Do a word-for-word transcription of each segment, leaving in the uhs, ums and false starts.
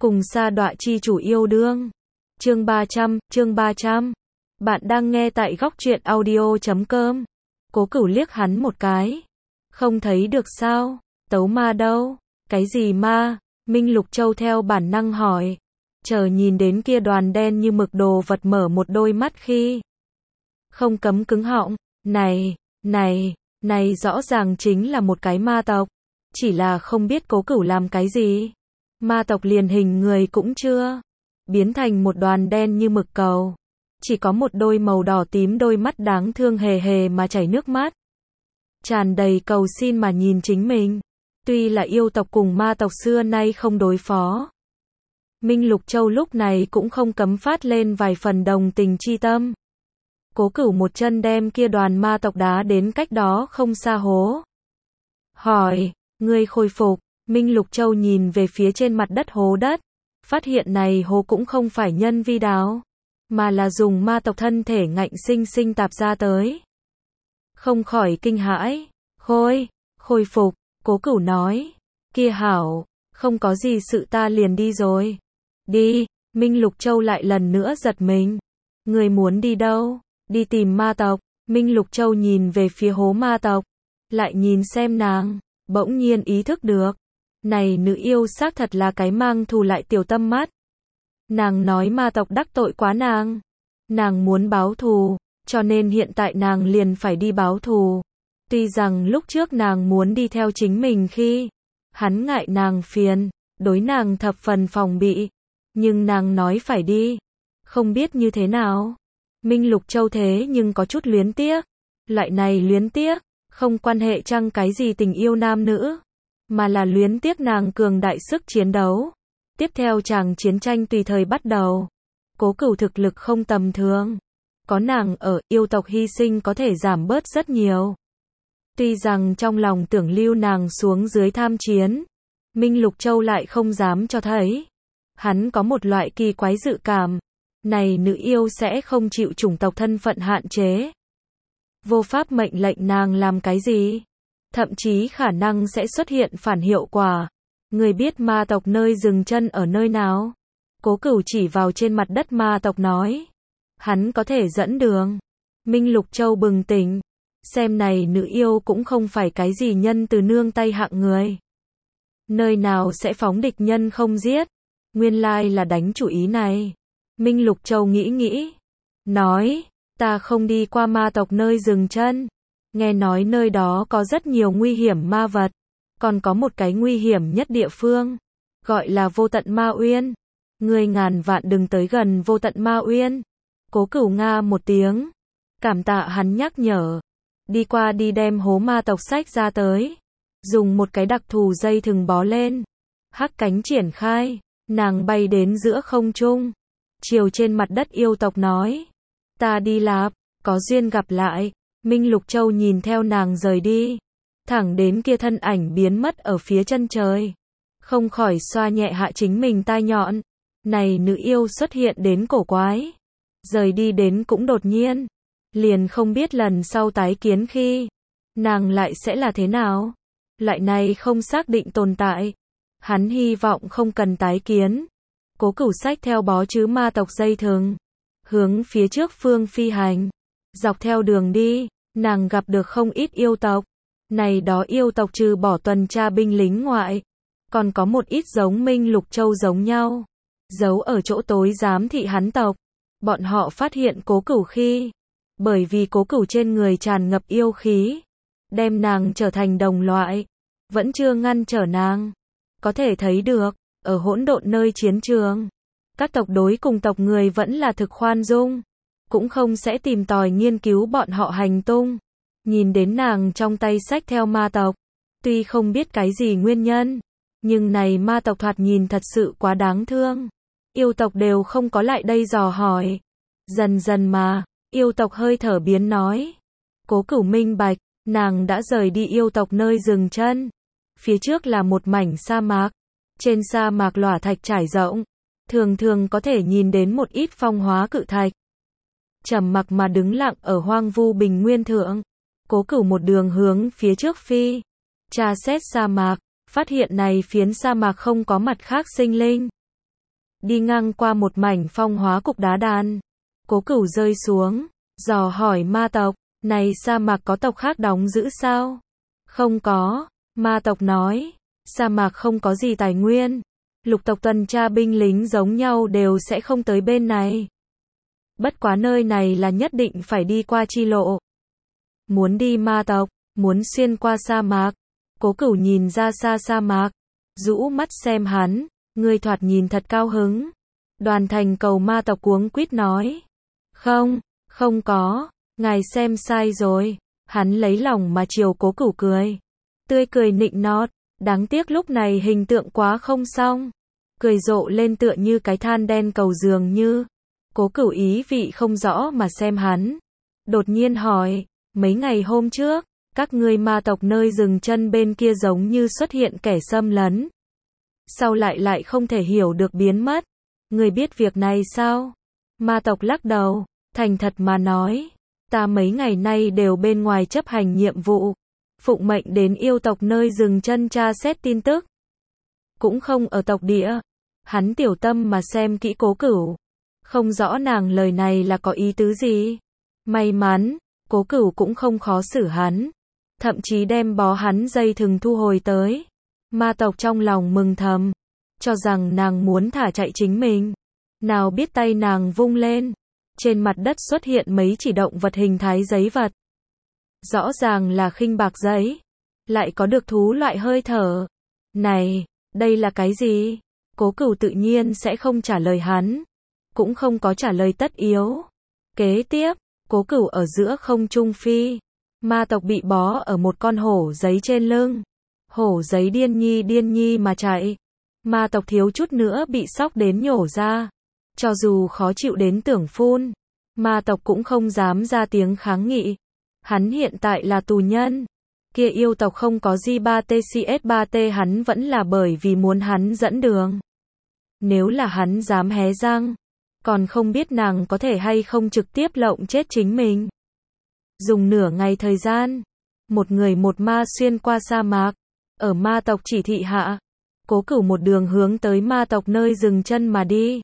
cùng sa đọa chi chủ yêu đương. Chương ba trăm, chương ba trăm. Bạn đang nghe tại góc truyện audio chấm com. Cố Cửu liếc hắn một cái. Không thấy được sao? Tấu ma đâu? Cái gì ma? Minh Lục Châu theo bản năng hỏi. Chờ nhìn đến kia đoàn đen như mực đồ vật mở một đôi mắt khi không cấm cứng họng. Này, này, này rõ ràng chính là một cái ma tộc. Chỉ là không biết Cố Cửu làm cái gì. Ma tộc liền hình người cũng chưa. Biến thành một đoàn đen như mực cầu. Chỉ có một đôi màu đỏ tím đôi mắt đáng thương hề hề mà chảy nước mắt. Tràn đầy cầu xin mà nhìn chính mình. Tuy là yêu tộc cùng ma tộc xưa nay không đối phó. Minh Lục Châu lúc này cũng không cấm phát lên vài phần đồng tình chi tâm. Cố Cửu một chân đem kia đoàn ma tộc đá đến cách đó không xa hố. Hỏi, ngươi khôi phục? Minh Lục Châu nhìn về phía trên mặt đất hố đất. Phát hiện này hố cũng không phải nhân vi đào, mà là dùng ma tộc thân thể ngạnh sinh sinh tạp ra tới. Không khỏi kinh hãi. Khôi, khôi phục, Cố Cửu nói. Kia hảo, không có gì sự ta liền đi rồi. Đi, Minh Lục Châu lại lần nữa giật mình. Người muốn đi đâu? Đi tìm ma tộc. Minh Lục Châu nhìn về phía hố ma tộc. Lại nhìn xem nàng, bỗng nhiên ý thức được. Này nữ yêu xác thật là cái mang thù lại tiểu tâm mắt. Nàng nói ma tộc đắc tội quá nàng. Nàng muốn báo thù, cho nên hiện tại nàng liền phải đi báo thù. Tuy rằng lúc trước nàng muốn đi theo chính mình khi hắn ngại nàng phiền, đối nàng thập phần phòng bị. Nhưng nàng nói phải đi. Không biết như thế nào. Minh Lục Châu thế nhưng có chút luyến tiếc. Loại này luyến tiếc, không quan hệ chăng cái gì tình yêu nam nữ. Mà là luyến tiếc nàng cường đại sức chiến đấu. Tiếp theo chàng chiến tranh tùy thời bắt đầu. Cố Cửu thực lực không tầm thường. Có nàng ở, yêu tộc hy sinh có thể giảm bớt rất nhiều. Tuy rằng trong lòng tưởng lưu nàng xuống dưới tham chiến. Minh Lục Châu lại không dám cho thấy. Hắn có một loại kỳ quái dự cảm. Này nữ yêu sẽ không chịu chủng tộc thân phận hạn chế. Vô pháp mệnh lệnh nàng làm cái gì. Thậm chí khả năng sẽ xuất hiện phản hiệu quả. Người biết ma tộc nơi dừng chân ở nơi nào? Cố Cửu chỉ vào trên mặt đất ma tộc nói. Hắn có thể dẫn đường. Minh Lục Châu bừng tỉnh. Xem này nữ yêu cũng không phải cái gì nhân từ nương tay hạng người. Nơi nào sẽ phóng địch nhân không giết? Nguyên lai là đánh chủ ý này. Minh Lục Châu nghĩ nghĩ. Nói, ta không đi qua ma tộc nơi dừng chân. Nghe nói nơi đó có rất nhiều nguy hiểm ma vật. Còn có một cái nguy hiểm nhất địa phương. Gọi là Vô Tận Ma Uyên. Ngươi ngàn vạn đừng tới gần Vô Tận Ma Uyên. Cố Cửu nga một tiếng. Cảm tạ hắn nhắc nhở. Đi qua đi đem hố ma tộc sách ra tới. Dùng một cái đặc thù dây thừng bó lên. Hắc cánh triển khai. Nàng bay đến giữa không trung. Chiều trên mặt đất yêu tộc nói. Ta đi lạp, có duyên gặp lại. Minh Lục Châu nhìn theo nàng rời đi. Thẳng đến kia thân ảnh biến mất ở phía chân trời. Không khỏi xoa nhẹ hạ chính mình tai nhọn. Này nữ yêu xuất hiện đến cổ quái. Rời đi đến cũng đột nhiên. Liền không biết lần sau tái kiến khi. Nàng lại sẽ là thế nào. Loại này không xác định tồn tại. Hắn hy vọng không cần tái kiến. Cố Cửu sách theo bó chứ ma tộc dây thừng. Hướng phía trước phương phi hành. Dọc theo đường đi, nàng gặp được không ít yêu tộc. Này đó yêu tộc trừ bỏ tuần tra binh lính ngoại. Còn có một ít giống Minh Lục Châu giống nhau. Giấu ở chỗ tối giám thị hắn tộc. Bọn họ phát hiện Cố Cửu khi. Bởi vì Cố Cửu trên người tràn ngập yêu khí. Đem nàng trở thành đồng loại. Vẫn chưa ngăn trở nàng. Có thể thấy được, ở hỗn độn nơi chiến trường. Các tộc đối cùng tộc người vẫn là thực khoan dung. Cũng không sẽ tìm tòi nghiên cứu bọn họ hành tung. Nhìn đến nàng trong tay sách theo ma tộc. Tuy không biết cái gì nguyên nhân. Nhưng này ma tộc thoạt nhìn thật sự quá đáng thương. Yêu tộc đều không có lại đây dò hỏi. Dần dần mà, yêu tộc hơi thở biến nói. Cố Cửu minh bạch, nàng đã rời đi yêu tộc nơi dừng chân. Phía trước là một mảnh sa mạc. Trên sa mạc lỏa thạch trải rộng. Thường thường có thể nhìn đến một ít phong hóa cự thạch. Trầm mặc mà đứng lặng ở hoang vu bình nguyên thượng. Cố Cửu một đường hướng phía trước phi. Tra xét sa mạc, phát hiện này phiến sa mạc không có mặt khác sinh linh. đi ngang qua một mảnh phong hóa cục đá đàn. Cố Cửu rơi xuống, dò hỏi ma tộc, này sa mạc có tộc khác đóng giữ sao? Không có, ma tộc nói, sa mạc không có gì tài nguyên. Lục tộc tuần tra binh lính giống nhau đều sẽ không tới bên này. Bất quá nơi này là nhất định phải đi qua chi lộ. Muốn đi ma tộc, muốn xuyên qua sa mạc. Cố Cửu nhìn ra xa sa mạc, rũ mắt xem hắn, ngươi thoạt nhìn thật cao hứng. Đoàn thành cầu ma tộc cuống quýt nói, không, không có, ngài xem sai rồi. Hắn lấy lòng mà chiều Cố Cửu cười, tươi cười nịnh nọt, đáng tiếc lúc này hình tượng quá không xong, cười rộ lên tựa như cái than đen cầu dường như. Cố Cửu ý vị không rõ mà xem hắn, đột nhiên hỏi, mấy ngày hôm trước, các ngươi ma tộc nơi dừng chân bên kia giống như xuất hiện kẻ xâm lấn. Sao lại lại không thể hiểu được biến mất? Ngươi biết việc này sao? Ma tộc lắc đầu, thành thật mà nói, ta mấy ngày nay đều bên ngoài chấp hành nhiệm vụ, phụng mệnh đến yêu tộc nơi dừng chân tra xét tin tức. Cũng không ở tộc địa. Hắn tiểu tâm mà xem kỹ Cố Cửu, không rõ nàng lời này là có ý tứ gì. May mắn, Cố Cửu cũng không khó xử hắn, thậm chí đem bó hắn dây thừng thu hồi tới. Ma tộc trong lòng mừng thầm, cho rằng nàng muốn thả chạy chính mình. Nào biết tay nàng vung lên, trên mặt đất xuất hiện mấy chỉ động vật hình thái giấy vật. Rõ ràng là khinh bạc giấy, lại có được thú loại hơi thở. Này, đây là cái gì? Cố Cửu tự nhiên sẽ không trả lời hắn, cũng không có trả lời tất yếu. Kế tiếp, Cố Cửu ở giữa không trung phi, ma tộc bị bó ở một con hổ giấy trên lưng. Hổ giấy điên nhi điên nhi mà chạy. Ma tộc thiếu chút nữa bị sóc đến nhổ ra. Cho dù khó chịu đến tưởng phun, ma tộc cũng không dám ra tiếng kháng nghị. Hắn hiện tại là tù nhân. Kia yêu tộc không có G ba T C S ba T hắn vẫn là bởi vì muốn hắn dẫn đường. Nếu là hắn dám hé răng, còn không biết nàng có thể hay không trực tiếp lộng chết chính mình. Dùng nửa ngày thời gian, một người một ma xuyên qua sa mạc, ở ma tộc chỉ thị hạ, Cố Cửu một đường hướng tới ma tộc nơi dừng chân mà đi.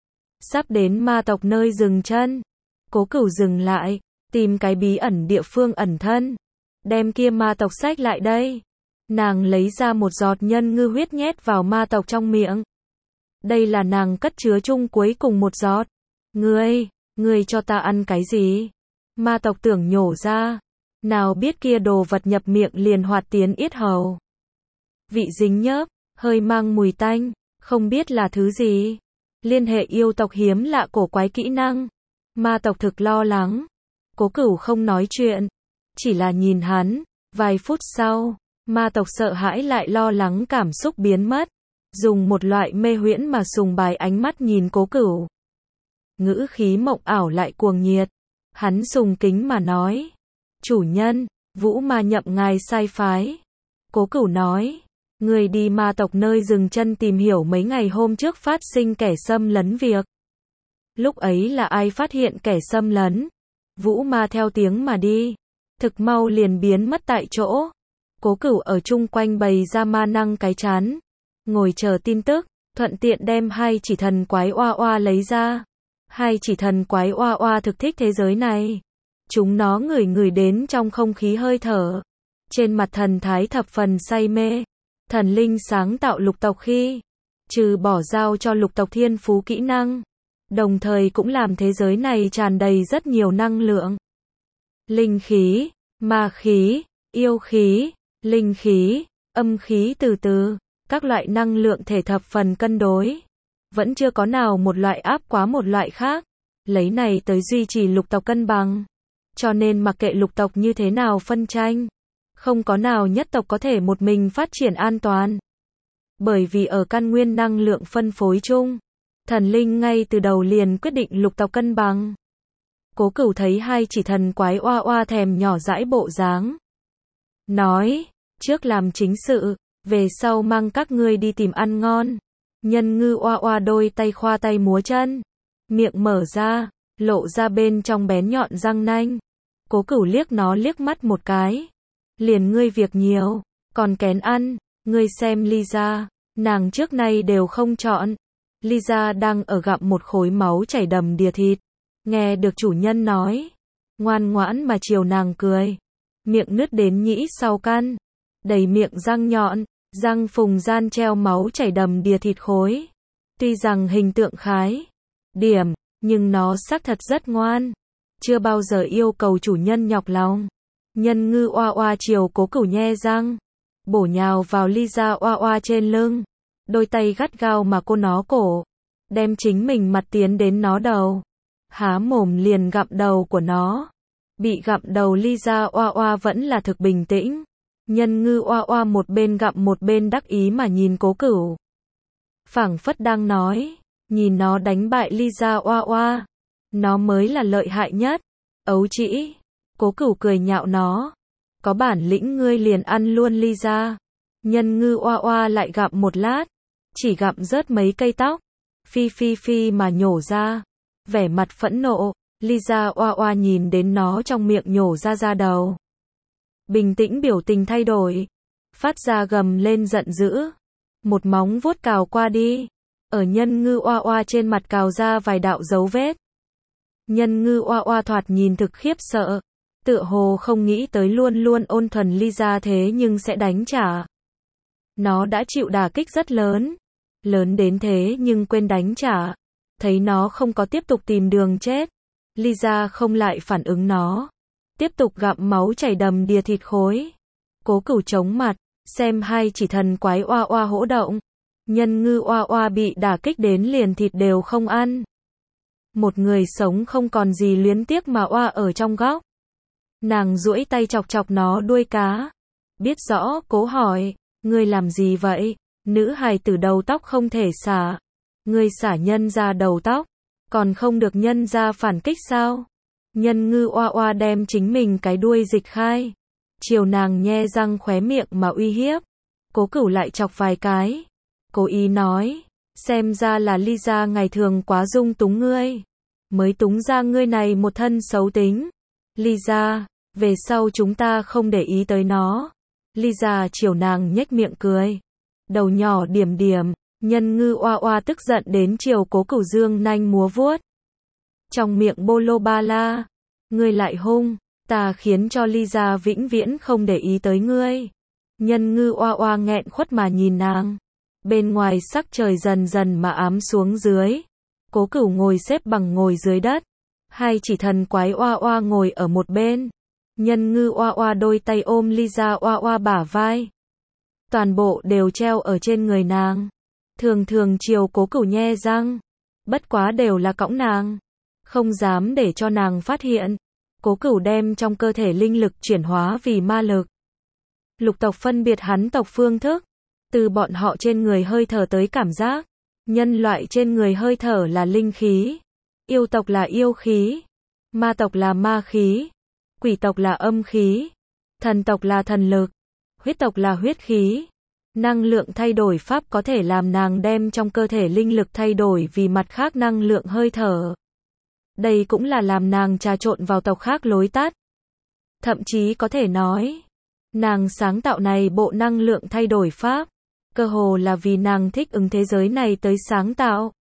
Sắp đến ma tộc nơi dừng chân, Cố Cửu dừng lại, tìm cái bí ẩn địa phương ẩn thân, đem kia ma tộc xách lại đây. Nàng lấy ra một giọt nhân ngư huyết nhét vào ma tộc trong miệng. Đây là nàng cất chứa chung cuối cùng một giọt. Ngươi, ngươi cho ta ăn cái gì? Ma tộc tưởng nhổ ra, nào biết kia đồ vật nhập miệng liền hoạt tiến yết hầu. Vị dính nhớp, hơi mang mùi tanh, không biết là thứ gì. Liên hệ yêu tộc hiếm lạ cổ quái kỹ năng. Ma tộc thực lo lắng. Cố Cửu không nói chuyện, chỉ là nhìn hắn. Vài phút sau, ma tộc sợ hãi lại lo lắng cảm xúc biến mất, dùng một loại mê huyễn mà sùng bái ánh mắt nhìn Cố Cửu. Ngữ khí mộng ảo lại cuồng nhiệt. Hắn sùng kính mà nói, chủ nhân, Vũ Ma nhậm ngài sai phái. Cố Cửu nói, người đi ma tộc nơi dừng chân tìm hiểu mấy ngày hôm trước phát sinh kẻ xâm lấn việc. Lúc ấy là ai phát hiện kẻ xâm lấn? Vũ Ma theo tiếng mà đi, thực mau liền biến mất tại chỗ. Cố Cửu ở chung quanh bày ra ma năng cái chán, ngồi chờ tin tức, thuận tiện đem hai chỉ thần quái oa oa lấy ra. Hai chỉ thần quái oa oa thực thích thế giới này. Chúng nó ngửi ngửi đến trong không khí hơi thở. Trên mặt thần thái thập phần say mê. Thần linh sáng tạo lục tộc khi, trừ bỏ giao cho lục tộc thiên phú kỹ năng, đồng thời cũng làm thế giới này tràn đầy rất nhiều năng lượng. Linh khí, ma khí, yêu khí, linh khí, âm khí từ từ, các loại năng lượng thể thập phần cân đối. Vẫn chưa có nào một loại áp quá một loại khác, lấy này tới duy trì lục tộc cân bằng. Cho nên mặc kệ lục tộc như thế nào phân tranh, không có nào nhất tộc có thể một mình phát triển an toàn. Bởi vì ở căn nguyên năng lượng phân phối chung, thần linh ngay từ đầu liền quyết định lục tộc cân bằng. Cố Cửu thấy hai chỉ thần quái oa oa thèm nhỏ dãi bộ dáng. Nói, trước làm chính sự, về sau mang các ngươi đi tìm ăn ngon. Nhân ngư oa oa đôi tay khoa tay múa chân, miệng mở ra, lộ ra bên trong bén nhọn răng nanh. Cố Cửu liếc nó liếc mắt một cái. Liền ngươi việc nhiều, còn kén ăn, ngươi xem Ly ra, nàng trước nay đều không chọn. Lisa đang ở gặm một khối máu chảy đầm đìa thịt. Nghe được chủ nhân nói. Ngoan ngoãn mà chiều nàng cười. Miệng nứt đến nhĩ sau căn. Đầy miệng răng nhọn. Răng phùng gian treo máu chảy đầm đìa thịt khối. Tuy rằng hình tượng khái. Điểm. Nhưng nó xác thật rất ngoan. Chưa bao giờ yêu cầu chủ nhân nhọc lòng. Nhân ngư oa oa chiều Cố Cửu nhe răng. Bổ nhào vào Lisa oa oa trên lưng. Đôi tay gắt gao mà cô nó cổ. Đem chính mình mặt tiến đến nó đầu. Há mồm liền gặm đầu của nó. Bị gặm đầu Lisa oa oa vẫn là thực bình tĩnh. Nhân ngư oa oa một bên gặm một bên đắc ý mà nhìn Cố Cửu. Phảng phất đang nói. Nhìn nó đánh bại Lisa oa oa. Nó mới là lợi hại nhất. Ấu trĩ. Cố Cửu cười nhạo nó. Có bản lĩnh ngươi liền ăn luôn Lisa. Nhân ngư oa oa lại gặm một lát. Chỉ gặm rớt mấy cây tóc. Phi phi phi mà nhổ ra. Vẻ mặt phẫn nộ. Lisa oa oa nhìn đến nó trong miệng nhổ ra da đầu. Bình tĩnh biểu tình thay đổi. Phát ra gầm lên giận dữ. Một móng vuốt cào qua đi. Ở nhân ngư oa oa trên mặt cào ra vài đạo dấu vết. Nhân ngư oa oa thoạt nhìn thực khiếp sợ. Tựa hồ không nghĩ tới luôn luôn ôn thuần Lisa thế nhưng sẽ đánh trả. Nó đã chịu đả kích rất lớn. Lớn đến thế nhưng quên đánh trả. Thấy nó không có tiếp tục tìm đường chết. Lisa không lại phản ứng nó. Tiếp tục gặm máu chảy đầm đìa thịt khối. Cố Cửu chống mặt. Xem hai chỉ thần quái oa oa hỗ động. Nhân ngư oa oa bị đả kích đến liền thịt đều không ăn. Một người sống không còn gì luyến tiếc mà oa ở trong góc. Nàng duỗi tay chọc chọc nó đuôi cá. Biết rõ, cố hỏi. Ngươi làm gì vậy? Nữ hài tử đầu tóc không thể xả. Ngươi xả nhân ra đầu tóc. Còn không được nhân ra phản kích sao? Nhân ngư oa oa đem chính mình cái đuôi dịch khai. Chiều nàng nhe răng khóe miệng mà uy hiếp. Cố Cửu lại chọc vài cái. Cố ý nói. Xem ra là Lisa ngày thường quá dung túng ngươi. Mới túng ra ngươi này một thân xấu tính. Lisa, về sau chúng ta không để ý tới nó. Lisa chiều nàng nhếch miệng cười. Đầu nhỏ điểm điểm. Nhân ngư oa oa tức giận đến chiều Cố Cửu dương nanh múa vuốt. Trong miệng bô lô ba la. Ngươi lại hung. Ta khiến cho Lisa vĩnh viễn không để ý tới ngươi. Nhân ngư oa oa nghẹn khuất mà nhìn nàng. Bên ngoài sắc trời dần dần mà ám xuống dưới. Cố Cửu ngồi xếp bằng ngồi dưới đất. Hai chỉ thần quái oa oa ngồi ở một bên. Nhân ngư oa oa đôi tay ôm Lisa oa oa bả vai. Toàn bộ đều treo ở trên người nàng. Thường thường chiều Cố Cửu nhe răng. Bất quá đều là cõng nàng. Không dám để cho nàng phát hiện. Cố Cửu đem trong cơ thể linh lực chuyển hóa vì ma lực. Lục tộc phân biệt hắn tộc phương thức. Từ bọn họ trên người hơi thở tới cảm giác. Nhân loại trên người hơi thở là linh khí. Yêu tộc là yêu khí. Ma tộc là ma khí. Quỷ tộc là âm khí. Thần tộc là thần lực. Huyết tộc là huyết khí. Năng lượng thay đổi pháp có thể làm nàng đem trong cơ thể linh lực thay đổi vì mặt khác năng lượng hơi thở. Đây cũng là làm nàng trà trộn vào tộc khác lối tắt. Thậm chí có thể nói, nàng sáng tạo này bộ năng lượng thay đổi pháp, cơ hồ là vì nàng thích ứng thế giới này tới sáng tạo.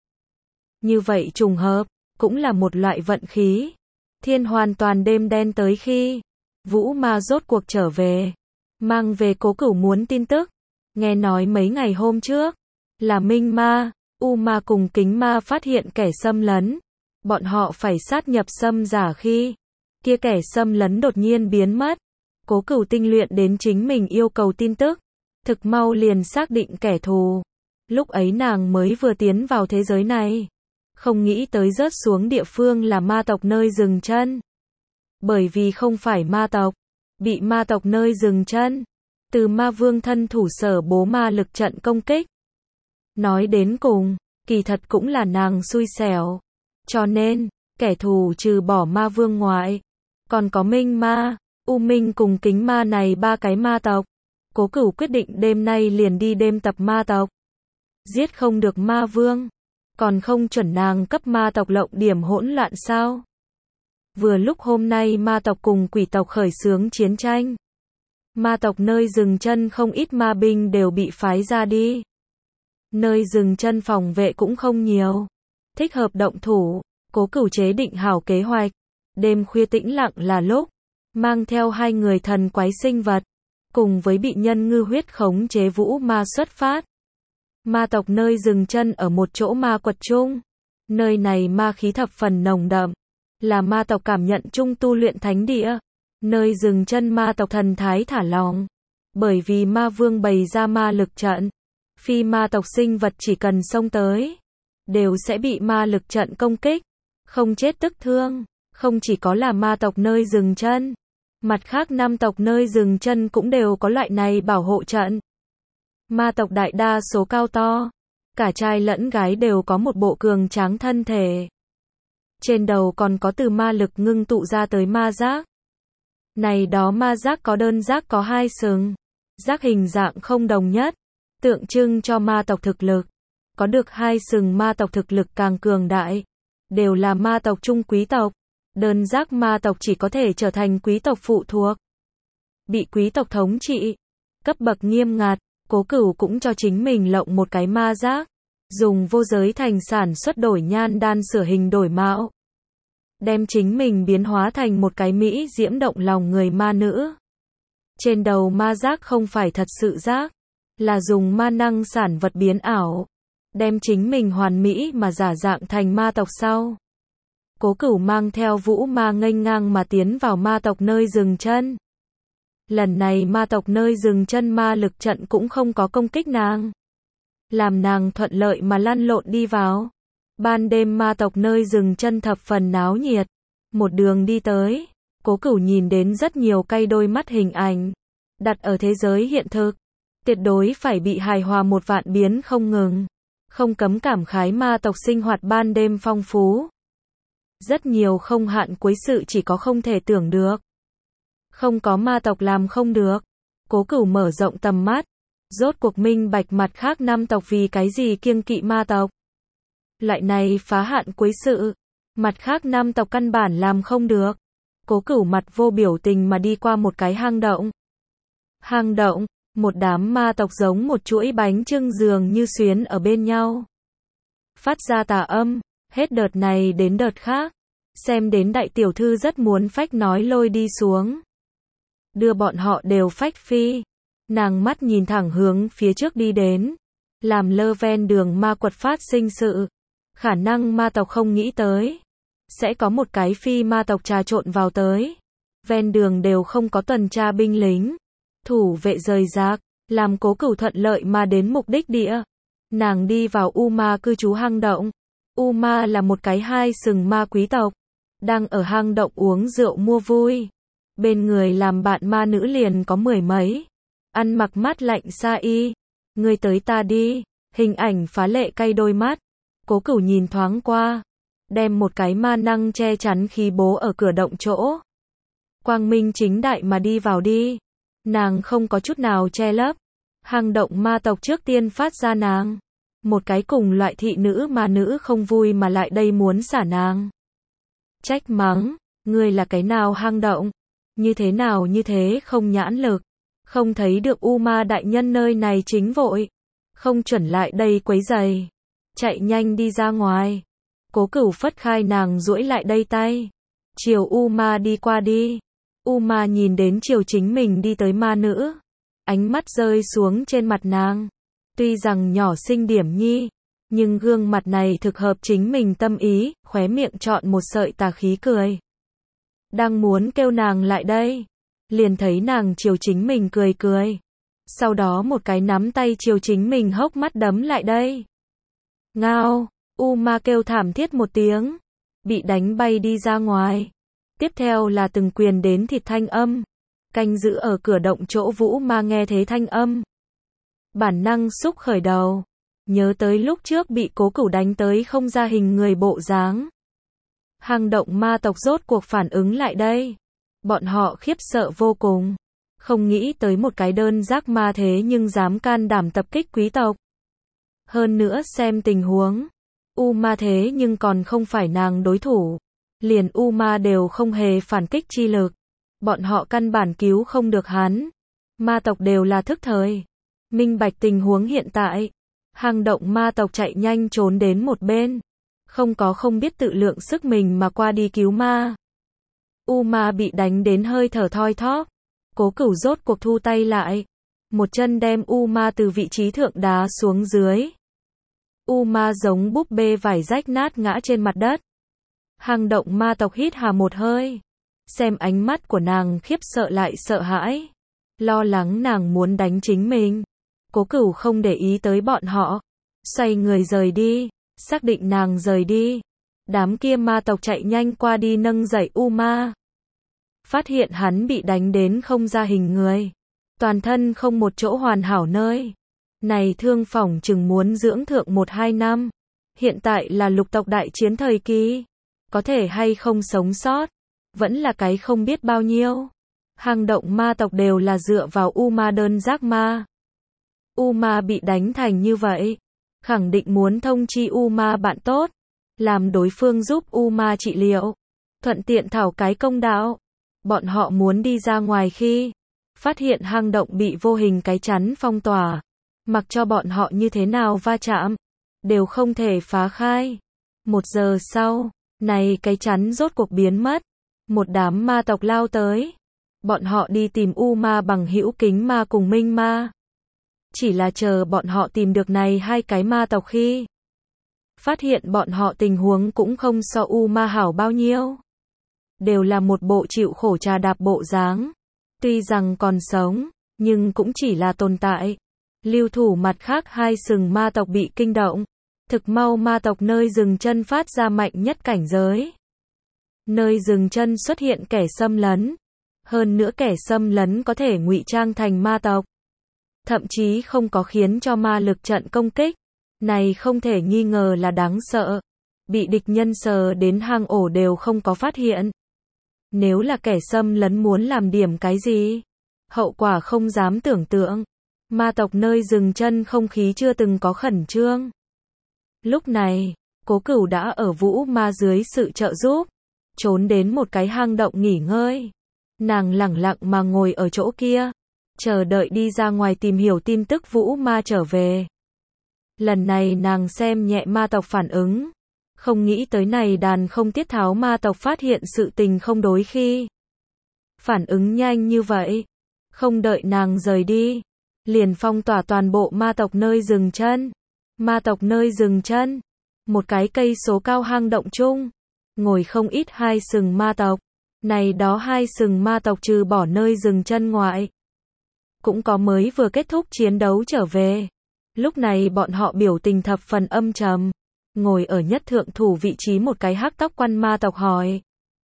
Như vậy trùng hợp, cũng là một loại vận khí. Thiên hoàn toàn đêm đen tới khi Vũ Ma rốt cuộc trở về, mang về Cố Cửu muốn tin tức. Nghe nói mấy ngày hôm trước, là Minh Ma, U Ma cùng Kính Ma phát hiện kẻ xâm lấn. Bọn họ phải sát nhập xâm giả khi kia kẻ xâm lấn đột nhiên biến mất. Cố Cửu tinh luyện đến chính mình yêu cầu tin tức, thực mau liền xác định kẻ thù. Lúc ấy nàng mới vừa tiến vào thế giới này, không nghĩ tới rớt xuống địa phương là ma tộc nơi dừng chân. Bởi vì không phải ma tộc, bị ma tộc nơi dừng chân, từ ma vương thân thủ sở bố ma lực trận công kích. Nói đến cùng, kỳ thật cũng là nàng xui xẻo. Cho nên, kẻ thù trừ bỏ ma vương ngoại, còn có Minh Ma, U Minh cùng Kính Ma này ba cái ma tộc. Cố Cửu quyết định đêm nay liền đi đêm tập ma tộc. Giết không được ma vương, còn không chuẩn nàng cấp ma tộc lộng điểm hỗn loạn sao? Vừa lúc hôm nay ma tộc cùng quỷ tộc khởi xướng chiến tranh. Ma tộc nơi dừng chân không ít ma binh đều bị phái ra đi. Nơi dừng chân phòng vệ cũng không nhiều. Thích hợp động thủ, Cố Cửu chế định hảo kế hoạch. Đêm khuya tĩnh lặng là lúc, mang theo hai người thần quái sinh vật, cùng với bị nhân ngư huyết khống chế vũ ma xuất phát. Ma tộc nơi dừng chân ở một chỗ ma quật chung. Nơi này ma khí thập phần nồng đậm, là ma tộc cảm nhận chung tu luyện thánh địa. Nơi dừng chân ma tộc thần thái thả lỏng, bởi vì ma vương bày ra ma lực trận. Phi ma tộc sinh vật chỉ cần xông tới, đều sẽ bị ma lực trận công kích, không chết tức thương. Không chỉ có là ma tộc nơi dừng chân, mặt khác năm tộc nơi dừng chân cũng đều có loại này bảo hộ trận. Ma tộc đại đa số cao to, cả trai lẫn gái đều có một bộ cường tráng thân thể. Trên đầu còn có từ ma lực ngưng tụ ra tới ma giác. Này đó ma giác có đơn giác có hai sừng, giác hình dạng không đồng nhất, tượng trưng cho ma tộc thực lực. Có được hai sừng ma tộc thực lực càng cường đại, đều là ma tộc trung quý tộc. Đơn giác ma tộc chỉ có thể trở thành quý tộc phụ thuộc, bị quý tộc thống trị, cấp bậc nghiêm ngặt. Cố Cửu cũng cho chính mình lộng một cái ma giác, dùng vô giới thành sản xuất đổi nhan đan sửa hình đổi mạo, đem chính mình biến hóa thành một cái mỹ diễm động lòng người ma nữ. Trên đầu ma giác không phải thật sự giác, là dùng ma năng sản vật biến ảo, đem chính mình hoàn mỹ mà giả dạng thành ma tộc sau. Cố Cửu mang theo vũ ma nghênh ngang mà tiến vào ma tộc nơi dừng chân. Lần này ma tộc nơi dừng chân ma lực trận cũng không có công kích nàng, làm nàng thuận lợi mà lăn lộn đi vào. Ban đêm ma tộc nơi dừng chân thập phần náo nhiệt. Một đường đi tới, Cố Cửu nhìn đến rất nhiều cây đôi mắt hình ảnh, đặt ở thế giới hiện thực, tuyệt đối phải bị hài hòa một vạn biến không ngừng. Không cấm cảm khái ma tộc sinh hoạt ban đêm phong phú. Rất nhiều không hạn cuối sự chỉ có không thể tưởng được. Không có ma tộc làm không được. Cố Cửu mở rộng tầm mắt, rốt cuộc minh bạch mặt khác năm tộc vì cái gì kiêng kỵ ma tộc. Loại này phá hạn cuối sự, mặt khác năm tộc căn bản làm không được. Cố Cửu mặt vô biểu tình mà đi qua một cái hang động. Hang động, một đám ma tộc giống một chuỗi bánh chưng dường như xuyến ở bên nhau, phát ra tà âm, hết đợt này đến đợt khác, xem đến đại tiểu thư rất muốn phách nói lôi đi xuống, đưa bọn họ đều phách phi. Nàng mắt nhìn thẳng hướng phía trước đi đến, làm lơ ven đường ma quật phát sinh sự, khả năng ma tộc không nghĩ tới, sẽ có một cái phi ma tộc trà trộn vào tới. Ven đường đều không có tuần tra binh lính, thủ vệ rời rạc, làm Cố Cửu thuận lợi mà đến mục đích địa. Nàng đi vào U Ma cư trú hang động. U Ma là một cái hai sừng ma quý tộc, đang ở hang động uống rượu mua vui. Bên người làm bạn ma nữ liền có mười mấy, ăn mặc mát lạnh sa y. Người tới ta đi, hình ảnh phá lệ cay đôi mắt. Cố Cửu nhìn thoáng qua, đem một cái ma năng che chắn khí bố ở cửa động chỗ. Quang minh chính đại mà đi vào đi. Nàng không có chút nào che lấp. Hang động ma tộc trước tiên phát ra nàng. Một cái cùng loại thị nữ ma nữ không vui mà lại đây muốn xả nàng. Trách mắng, ngươi là cái nào hang động? Như thế nào như thế không nhãn lực? Không thấy được U Ma đại nhân nơi này chính vội. Không chuẩn lại đây quấy giày. Chạy nhanh đi ra ngoài. Cố Cửu phất khai nàng duỗi lại đây tay. Chiều U Ma đi qua đi. U Ma nhìn đến chiều chính mình đi tới ma nữ. Ánh mắt rơi xuống trên mặt nàng. Tuy rằng nhỏ xinh điểm nhi, nhưng gương mặt này thực hợp chính mình tâm ý, khóe miệng chọn một sợi tà khí cười. Đang muốn kêu nàng lại đây, liền thấy nàng chiều chính mình cười cười. Sau đó một cái nắm tay chiều chính mình hốc mắt đấm lại đây. Ngao, U Ma kêu thảm thiết một tiếng, bị đánh bay đi ra ngoài. Tiếp theo là từng quyền đến thịt thanh âm. Canh giữ ở cửa động chỗ Vũ Ma nghe thế thanh âm, bản năng xúc khởi đầu, nhớ tới lúc trước bị Cố Cửu đánh tới không ra hình người bộ dáng. Hang động ma tộc rốt cuộc phản ứng lại đây. Bọn họ khiếp sợ vô cùng, không nghĩ tới một cái đơn giác ma thế nhưng dám can đảm tập kích quý tộc. Hơn nữa xem tình huống, U Ma thế nhưng còn không phải nàng đối thủ, liền U Ma đều không hề phản kích chi lực. Bọn họ căn bản cứu không được hắn. Ma tộc đều là thức thời, minh bạch tình huống hiện tại. Hang động ma tộc chạy nhanh trốn đến một bên. Không có không biết tự lượng sức mình mà qua đi cứu ma. U ma bị đánh đến hơi thở thoi thóp. Cố Cửu rốt cuộc thu tay lại. Một chân đem U ma từ vị trí thượng đá xuống dưới. U ma giống búp bê vải rách nát ngã trên mặt đất. Hang động ma tộc hít hà một hơi. Xem ánh mắt của nàng khiếp sợ lại sợ hãi. Lo lắng nàng muốn đánh chính mình. Cố Cửu không để ý tới bọn họ. Xoay người rời đi. Xác định nàng rời đi. Đám kia ma tộc chạy nhanh qua đi nâng dậy U ma. Phát hiện hắn bị đánh đến không ra hình người. Toàn thân không một chỗ hoàn hảo nơi. Này thương phỏng chừng muốn dưỡng thượng một hai năm. Hiện tại là lục tộc đại chiến thời kỳ. Có thể hay không sống sót. Vẫn là cái không biết bao nhiêu. Hang động ma tộc đều là dựa vào U ma đơn giác ma. U ma bị đánh thành như vậy. Khẳng định muốn thông chi U ma bạn tốt. Làm đối phương giúp U ma trị liệu. Thuận tiện thảo cái công đạo. Bọn họ muốn đi ra ngoài khi phát hiện hang động bị vô hình cái chắn phong tỏa. Mặc cho bọn họ như thế nào va chạm. Đều không thể phá khai. Một giờ sau. Này cái chắn rốt cuộc biến mất. Một đám ma tộc lao tới. Bọn họ đi tìm U ma bằng hữu kính ma cùng minh ma. Chỉ là chờ bọn họ tìm được này hai cái ma tộc khi phát hiện bọn họ tình huống cũng không so U ma hảo bao nhiêu. Đều là một bộ chịu khổ trà đạp bộ dáng. Tuy rằng còn sống, nhưng cũng chỉ là tồn tại. Lưu thủ mặt khác hai sừng ma tộc bị kinh động. Thực mau ma tộc nơi dừng chân phát ra mạnh nhất cảnh giới. Nơi dừng chân xuất hiện kẻ xâm lấn. Hơn nữa kẻ xâm lấn có thể ngụy trang thành ma tộc. Thậm chí không có khiến cho ma lực trận công kích. Này không thể nghi ngờ là đáng sợ. Bị địch nhân sờ đến hang ổ đều không có phát hiện. Nếu là kẻ xâm lấn muốn làm điểm cái gì? Hậu quả không dám tưởng tượng. Ma tộc nơi dừng chân không khí chưa từng có khẩn trương. Lúc này, Cố Cửu đã ở Vũ ma dưới sự trợ giúp. Trốn đến một cái hang động nghỉ ngơi. Nàng lẳng lặng mà ngồi ở chỗ kia. Chờ đợi đi ra ngoài tìm hiểu tin tức Vũ ma trở về. Lần này nàng xem nhẹ ma tộc phản ứng. Không nghĩ tới này đàn không tiết tháo ma tộc phát hiện sự tình không đối khi. Phản ứng nhanh như vậy. Không đợi nàng rời đi. Liền phong tỏa toàn bộ ma tộc nơi dừng chân. Ma tộc nơi dừng chân. Một cái cây số cao hang động chung. Ngồi không ít hai sừng ma tộc. Này đó hai sừng ma tộc trừ bỏ nơi dừng chân ngoại. Cũng có mới vừa kết thúc chiến đấu trở về. Lúc này bọn họ biểu tình thập phần âm trầm. Ngồi ở nhất thượng thủ vị trí một cái hắc tóc quan ma tộc hỏi.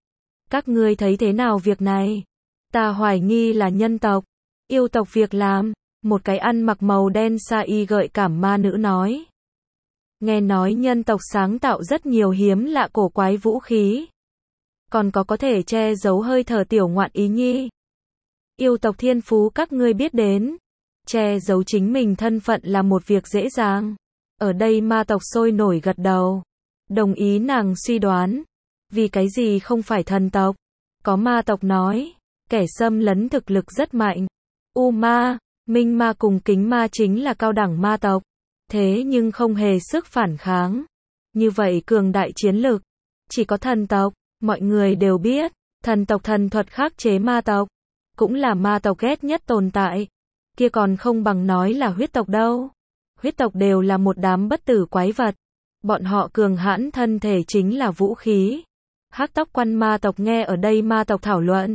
Các ngươi thấy thế nào việc này? Ta hoài nghi là nhân tộc. Yêu tộc việc làm. Một cái ăn mặc màu đen sa y gợi cảm ma nữ nói. Nghe nói nhân tộc sáng tạo rất nhiều hiếm lạ cổ quái vũ khí. Còn có có thể che giấu hơi thở tiểu ngoạn ý nhi. Yêu tộc thiên phú các ngươi biết đến. Che giấu chính mình thân phận là một việc dễ dàng. Ở đây ma tộc sôi nổi gật đầu. Đồng ý nàng suy đoán. Vì cái gì không phải thần tộc? Có ma tộc nói. Kẻ xâm lấn thực lực rất mạnh. U ma, minh ma cùng kính ma chính là cao đẳng ma tộc. Thế nhưng không hề sức phản kháng. Như vậy cường đại chiến lực. Chỉ có thần tộc. Mọi người đều biết. Thần tộc thần thuật khắc chế ma tộc. Cũng là ma tộc ghét nhất tồn tại. Kia còn không bằng nói là huyết tộc đâu. Huyết tộc đều là một đám bất tử quái vật. Bọn họ cường hãn thân thể chính là vũ khí. Hắc tóc quan ma tộc nghe ở đây ma tộc thảo luận.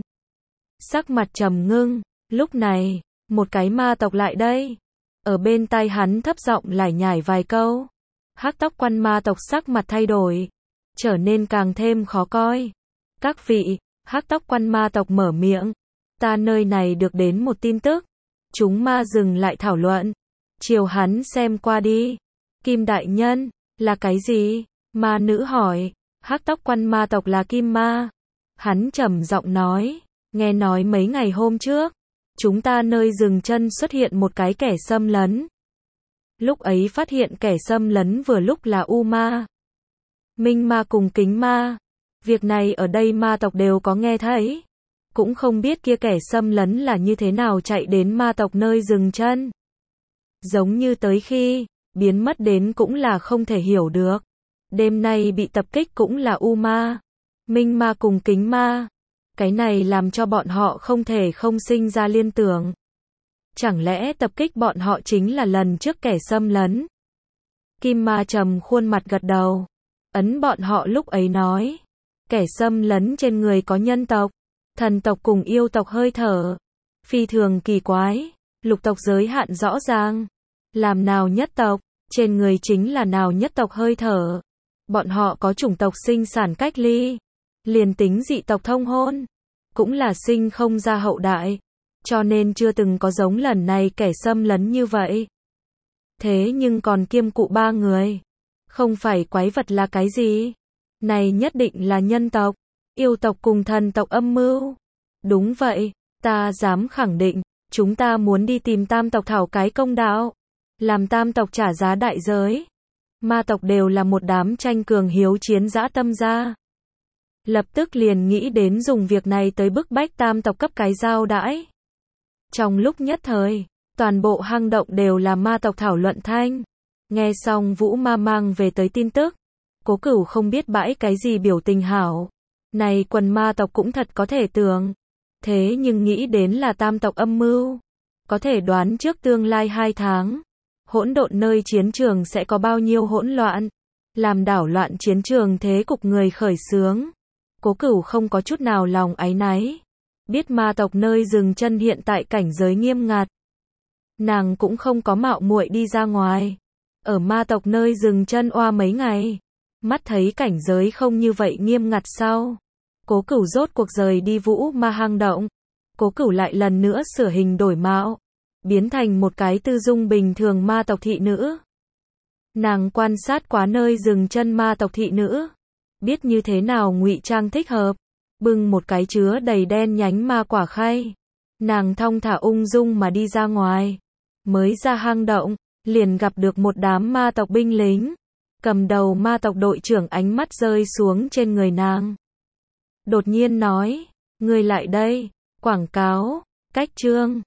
Sắc mặt trầm ngưng. Lúc này, một cái ma tộc lại đây. Ở bên tai hắn thấp giọng lải nhải vài câu. Hắc tóc quan ma tộc sắc mặt thay đổi. Trở nên càng thêm khó coi. Các vị, hắc tóc quan ma tộc mở miệng. Ta nơi này được đến một tin tức. Chúng ma dừng lại thảo luận. Chiều hắn xem qua đi. Kim đại nhân, là cái gì? Ma nữ hỏi. Hắc tóc quan ma tộc là kim ma. Hắn trầm giọng nói. Nghe nói mấy ngày hôm trước. Chúng ta nơi dừng chân xuất hiện một cái kẻ xâm lấn. Lúc ấy phát hiện kẻ xâm lấn vừa lúc là U ma. Minh ma cùng kính ma. Việc này ở đây ma tộc đều có nghe thấy. Cũng không biết kia kẻ xâm lấn là như thế nào chạy đến ma tộc nơi dừng chân. Giống như tới khi, biến mất đến cũng là không thể hiểu được. Đêm nay bị tập kích cũng là U ma, Minh ma cùng Kính ma. Cái này làm cho bọn họ không thể không sinh ra liên tưởng. Chẳng lẽ tập kích bọn họ chính là lần trước kẻ xâm lấn? Kim ma trầm khuôn mặt gật đầu. Ấn bọn họ lúc ấy nói. Kẻ xâm lấn trên người có nhân tộc, thần tộc cùng yêu tộc hơi thở. Phi thường kỳ quái, lục tộc giới hạn rõ ràng. Làm nào nhất tộc, trên người chính là nào nhất tộc hơi thở. Bọn họ có chủng tộc sinh sản cách ly. Liền tính dị tộc thông hôn, cũng là sinh không ra hậu đại. Cho nên chưa từng có giống lần này kẻ xâm lấn như vậy. Thế nhưng còn kiêm cụ ba người. Không phải quái vật là cái gì? Này nhất định là nhân tộc, yêu tộc cùng thần tộc âm mưu. Đúng vậy, ta dám khẳng định, chúng ta muốn đi tìm tam tộc thảo cái công đạo. Làm tam tộc trả giá đại giới. Ma tộc đều là một đám tranh cường hiếu chiến dã tâm gia. Lập tức liền nghĩ đến dùng việc này tới bức bách tam tộc cấp cái giao đãi. Trong lúc nhất thời, toàn bộ hang động đều là ma tộc thảo luận thanh. Nghe xong Vũ Ma mang về tới tin tức, Cố Cửu không biết bãi cái gì biểu tình hảo. Này quần ma tộc cũng thật có thể tưởng. Thế nhưng nghĩ đến là tam tộc âm mưu. Có thể đoán trước tương lai hai tháng. Hỗn độn nơi chiến trường sẽ có bao nhiêu hỗn loạn. Làm đảo loạn chiến trường thế cục người khởi xướng. Cố Cửu không có chút nào lòng áy náy. Biết ma tộc nơi dừng chân hiện tại cảnh giới nghiêm ngặt. Nàng cũng không có mạo muội đi ra ngoài. Ở ma tộc nơi dừng chân oa mấy ngày. Mắt thấy cảnh giới không như vậy nghiêm ngặt sau. Cố Cửu rốt cuộc rời đi Vũ Ma hang động. Cố Cửu lại lần nữa sửa hình đổi mạo. Biến thành một cái tư dung bình thường ma tộc thị nữ. Nàng quan sát quá nơi dừng chân ma tộc thị nữ. Biết như thế nào ngụy trang thích hợp. Bưng một cái chứa đầy đen nhánh ma quả khay. Nàng thong thả ung dung mà đi ra ngoài. Mới ra hang động, liền gặp được một đám ma tộc binh lính. Cầm đầu ma tộc đội trưởng ánh mắt rơi xuống trên người nàng. Đột nhiên nói, người lại đây, quảng cáo, cách chương.